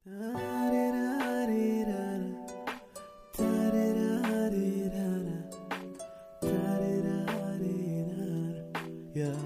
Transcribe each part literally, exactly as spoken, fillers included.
يا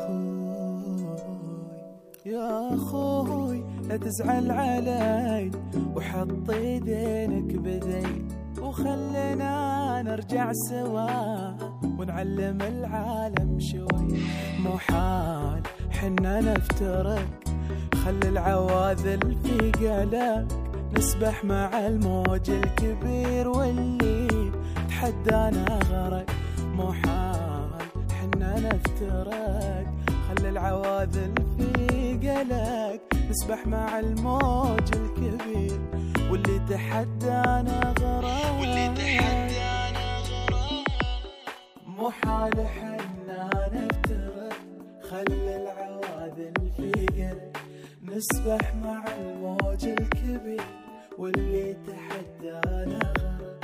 أخوي يا أخوي لا تزعل علي وحط يدينك بدي وخلنا نرجع سوا ونعلم العالم شوي. مو حال حنا نفترق، خلي العواذل في قلق نسبح مع الموج الكبير واللي تحدانا غرق. مو حال حنا نفترق، خلي العواذل في قلق نسبح مع الموج الكبير واللي تحدانا غرق واللي تحدانا غرق. مو حال حنا نفترق، خلي العواذل في قلق نسبح مع الموج الكبير واللي تحدانا غرق.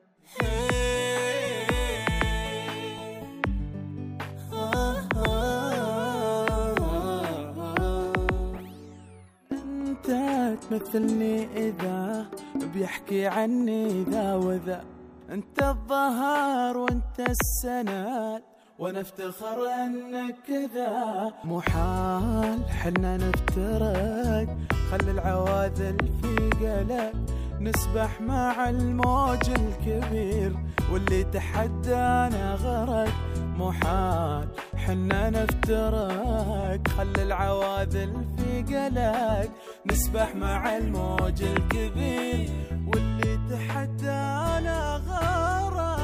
انت تمثلني اذا بيحكي عني ذا وذا، انت الظهر وانت السند وانا افتخر انك كذا. مو حال حنا نفترق، خلي العواذل في قلق نسبح مع الموج الكبير واللي تحدانا غرق. مو حال حنا نفترق، خلي العواذل في قلق نسبح مع الموج الكبير واللي تحدانا غرق.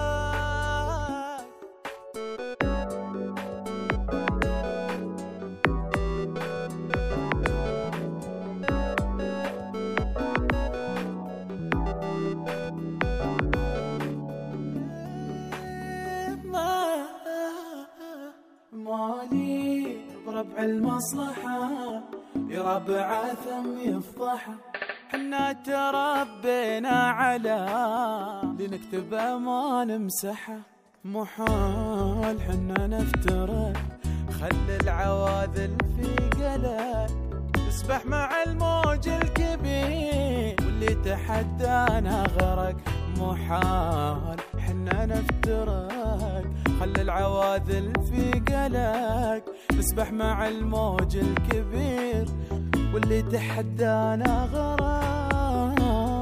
مالي بربع المصلحة يا ربع ثم يفضحها، حنا تربينا على لنكتب ما نمسحها. مو حال حنا نفترق، خلي العواذل في قلق نسبح مع الموج الكبير واللي تحدانا غرق. مو حال حنا نفترق، خلي العواذل في قلق نسبح مع الموج الكبير واللي تحدانا غرق.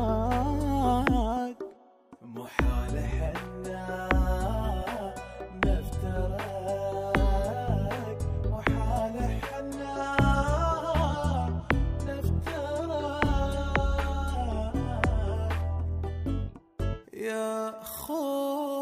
مو حال حنا نفترق، مو حال حنا نفترق. يا أخوي